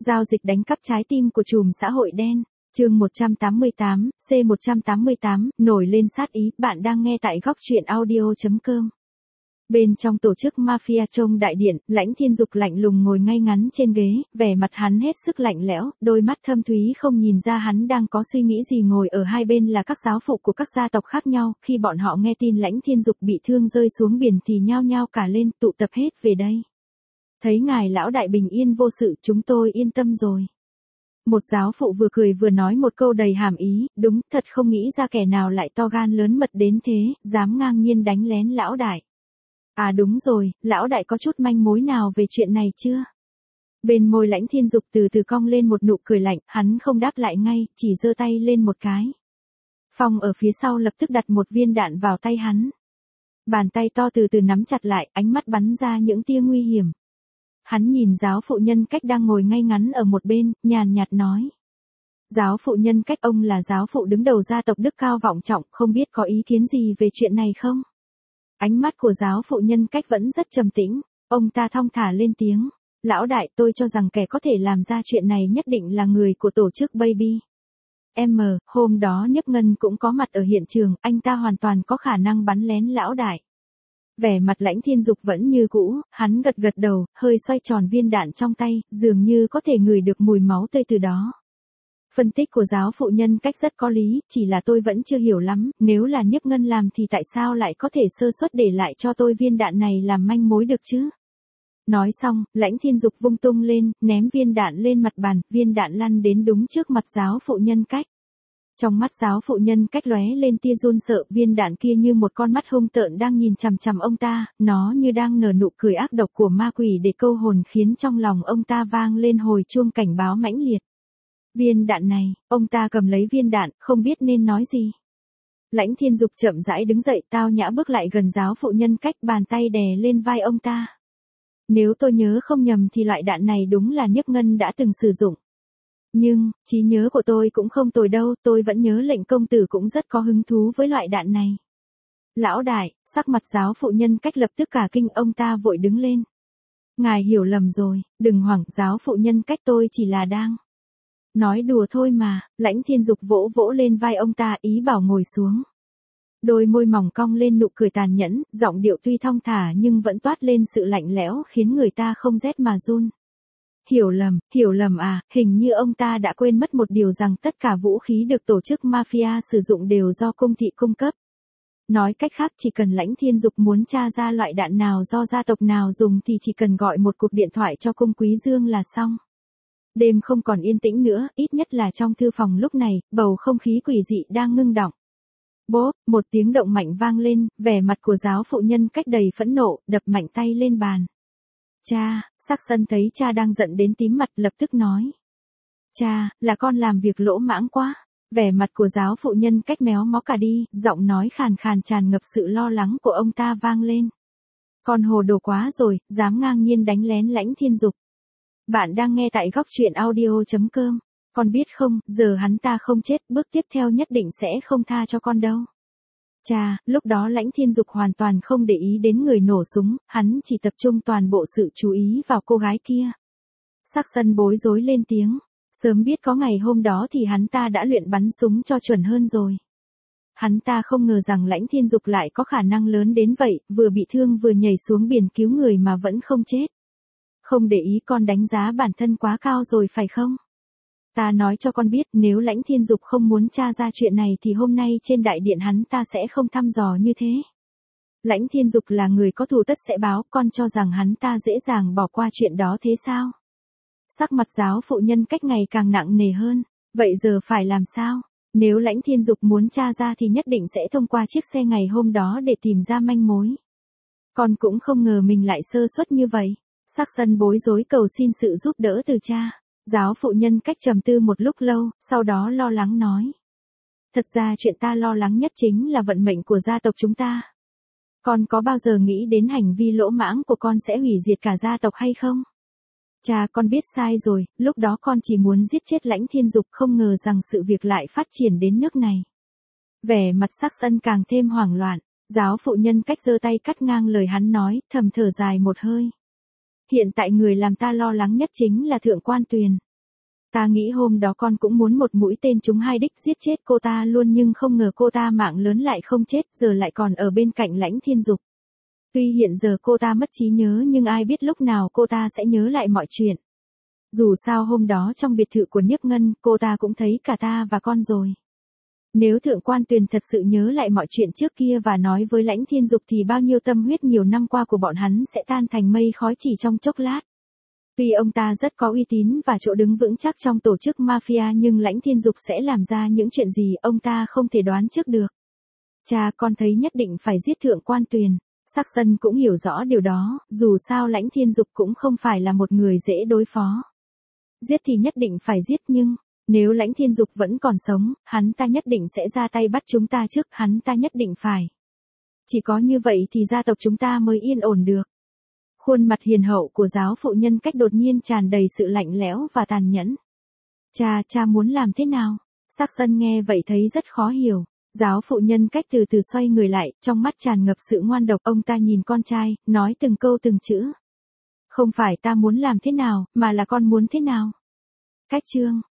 Giao dịch đánh cắp trái tim của trùm xã hội đen. Chương 188, C188, nổi lên sát ý, bạn đang nghe tại góc truyện audio.com. Bên trong tổ chức mafia trong đại điện, Lãnh Thiên Dục lạnh lùng ngồi ngay ngắn trên ghế, vẻ mặt hắn hết sức lạnh lẽo, đôi mắt thâm thúy không nhìn ra hắn đang có suy nghĩ gì. Ngồi ở hai bên là các giáo phụ của các gia tộc khác nhau, khi bọn họ nghe tin Lãnh Thiên Dục bị thương rơi xuống biển thì nhao nhao cả lên, tụ tập hết về đây. Thấy ngài lão đại bình yên vô sự, chúng tôi yên tâm rồi. Một giáo phụ vừa cười vừa nói một câu đầy hàm ý, đúng, thật không nghĩ ra kẻ nào lại to gan lớn mật đến thế, dám ngang nhiên đánh lén lão đại. À đúng rồi, lão đại có chút manh mối nào về chuyện này chưa? Bên môi Lãnh Thiên Dục từ từ cong lên một nụ cười lạnh, hắn không đáp lại ngay, chỉ giơ tay lên một cái. Phong ở phía sau lập tức đặt một viên đạn vào tay hắn. Bàn tay to từ từ nắm chặt lại, ánh mắt bắn ra những tia nguy hiểm. Hắn nhìn giáo phụ Nhân Cách đang ngồi ngay ngắn ở một bên, nhàn nhạt nói. Giáo phụ Nhân Cách, ông là giáo phụ đứng đầu gia tộc đức cao vọng trọng, không biết có ý kiến gì về chuyện này không? Ánh mắt của giáo phụ Nhân Cách vẫn rất trầm tĩnh, ông ta thong thả lên tiếng. Lão đại, tôi cho rằng kẻ có thể làm ra chuyện này nhất định là người của tổ chức Baby M, hôm đó Niếp Ngân cũng có mặt ở hiện trường, anh ta hoàn toàn có khả năng bắn lén lão đại. Vẻ mặt Lãnh Thiên Dục vẫn như cũ, hắn gật gật đầu, hơi xoay tròn viên đạn trong tay, dường như có thể ngửi được mùi máu tươi từ đó. Phân tích của giáo phụ Nhân Cách rất có lý, chỉ là tôi vẫn chưa hiểu lắm, nếu là Niếp Ngân làm thì tại sao lại có thể sơ suất để lại cho tôi viên đạn này làm manh mối được chứ? Nói xong, Lãnh Thiên Dục vung tung lên, ném viên đạn lên mặt bàn, viên đạn lăn đến đúng trước mặt giáo phụ Nhân Cách. Trong mắt giáo phụ Nhân Cách lóe lên tia run sợ, viên đạn kia như một con mắt hung tợn đang nhìn chằm chằm ông ta, nó như đang nở nụ cười ác độc của ma quỷ để câu hồn, khiến trong lòng ông ta vang lên hồi chuông cảnh báo mãnh liệt. Viên đạn này, ông ta cầm lấy viên đạn, không biết nên nói gì. Lãnh Thiên Dục chậm rãi đứng dậy, tao nhã bước lại gần giáo phụ Nhân Cách, bàn tay đè lên vai ông ta. Nếu tôi nhớ không nhầm thì loại đạn này đúng là Niếp Ngân đã từng sử dụng. Nhưng, trí nhớ của tôi cũng không tồi đâu, tôi vẫn nhớ lệnh công tử cũng rất có hứng thú với loại đạn này. Lão đại, sắc mặt giáo phụ Nhân Cách lập tức cả kinh, ông ta vội đứng lên. Ngài hiểu lầm rồi, đừng hoảng, giáo phụ Nhân Cách, tôi chỉ là đang nói đùa thôi mà. Lãnh Thiên Dục vỗ vỗ lên vai ông ta, ý bảo ngồi xuống. Đôi môi mỏng cong lên nụ cười tàn nhẫn, giọng điệu tuy thong thả nhưng vẫn toát lên sự lạnh lẽo, khiến người ta không rét mà run. Hiểu lầm à, hình như ông ta đã quên mất một điều, rằng tất cả vũ khí được tổ chức mafia sử dụng đều do cung thị cung cấp. Nói cách khác, chỉ cần Lãnh Thiên Dục muốn tra ra loại đạn nào do gia tộc nào dùng thì chỉ cần gọi một cuộc điện thoại cho cung Quý Dương là xong. Đêm không còn yên tĩnh nữa, ít nhất là trong thư phòng lúc này, bầu không khí quỷ dị đang ngưng đọng. Bốp, một tiếng động mạnh vang lên, vẻ mặt của giáo phụ Nhân Cách đầy phẫn nộ, đập mạnh tay lên bàn. Cha, Sắc Sân thấy cha đang giận đến tím mặt, lập tức nói. Cha, là con làm việc lỗ mãng quá. Vẻ mặt của giáo phụ Nhân Cách méo mó cả đi, giọng nói khàn khàn tràn ngập sự lo lắng của ông ta vang lên. Con hồ đồ quá rồi, dám ngang nhiên đánh lén Lãnh Thiên Dục. Bạn đang nghe tại góc truyện audio.com. Con biết không, giờ hắn ta không chết, bước tiếp theo nhất định sẽ không tha cho con đâu. Cha, lúc đó Lãnh Thiên Dục hoàn toàn không để ý đến người nổ súng, hắn chỉ tập trung toàn bộ sự chú ý vào cô gái kia. Sắc Sân bối rối lên tiếng. Sớm biết có ngày hôm đó thì hắn ta đã luyện bắn súng cho chuẩn hơn rồi. Hắn ta không ngờ rằng Lãnh Thiên Dục lại có khả năng lớn đến vậy, vừa bị thương vừa nhảy xuống biển cứu người mà vẫn không chết. Không để ý, con đánh giá bản thân quá cao rồi phải không? Ta nói cho con biết, nếu Lãnh Thiên Dục không muốn tra ra chuyện này thì hôm nay trên đại điện hắn ta sẽ không thăm dò như thế. Lãnh Thiên Dục là người có thù tất sẽ báo, con cho rằng hắn ta dễ dàng bỏ qua chuyện đó thế sao? Sắc mặt giáo phụ Nhân Cách ngày càng nặng nề hơn. Vậy giờ phải làm sao? Nếu Lãnh Thiên Dục muốn tra ra thì nhất định sẽ thông qua chiếc xe ngày hôm đó để tìm ra manh mối. Con cũng không ngờ mình lại sơ suất như vậy. Sắc Sân bối rối cầu xin sự giúp đỡ từ cha. Giáo phụ Nhân Cách trầm tư một lúc lâu, sau đó lo lắng nói. Thật ra chuyện ta lo lắng nhất chính là vận mệnh của gia tộc chúng ta. Con có bao giờ nghĩ đến hành vi lỗ mãng của con sẽ hủy diệt cả gia tộc hay không? Cha, con biết sai rồi, lúc đó con chỉ muốn giết chết Lãnh Thiên Dục, không ngờ rằng sự việc lại phát triển đến nước này. Vẻ mặt Sắc Sân càng thêm hoảng loạn, giáo phụ Nhân Cách giơ tay cắt ngang lời hắn nói, thầm thở dài một hơi. Hiện tại người làm ta lo lắng nhất chính là Thượng Quan Tuyền. Ta nghĩ hôm đó con cũng muốn một mũi tên trúng hai đích giết chết cô ta luôn nhưng không ngờ cô ta mạng lớn lại không chết giờ lại còn ở bên cạnh Lãnh Thiên Dục. Tuy hiện giờ cô ta mất trí nhớ nhưng ai biết lúc nào cô ta sẽ nhớ lại mọi chuyện. Dù sao hôm đó trong biệt thự của Niếp Ngân cô ta cũng thấy cả ta và con rồi. Nếu Thượng Quan Tuyền thật sự nhớ lại mọi chuyện trước kia và nói với Lãnh Thiên Dục thì bao nhiêu tâm huyết nhiều năm qua của bọn hắn sẽ tan thành mây khói chỉ trong chốc lát. Tuy ông ta rất có uy tín và chỗ đứng vững chắc trong tổ chức mafia nhưng Lãnh Thiên Dục sẽ làm ra những chuyện gì ông ta không thể đoán trước được. Cha con thấy nhất định phải giết Thượng Quan Tuyền. Sắc Sân cũng hiểu rõ điều đó, dù sao Lãnh Thiên Dục cũng không phải là một người dễ đối phó. Giết thì nhất định phải giết nhưng, nếu Lãnh Thiên Dục vẫn còn sống, hắn ta nhất định sẽ ra tay bắt chúng ta trước, hắn ta nhất định phải. Chỉ có như vậy thì gia tộc chúng ta mới yên ổn được. Khuôn mặt hiền hậu của giáo phụ Nhân Cách đột nhiên tràn đầy sự lạnh lẽo và tàn nhẫn. Cha muốn làm thế nào? Sắc Sân nghe vậy thấy rất khó hiểu. Giáo phụ Nhân Cách từ từ xoay người lại, trong mắt tràn ngập sự ngoan độc. Ông ta nhìn con trai, nói từng câu từng chữ. Không phải ta muốn làm thế nào, mà là con muốn thế nào. Cách chương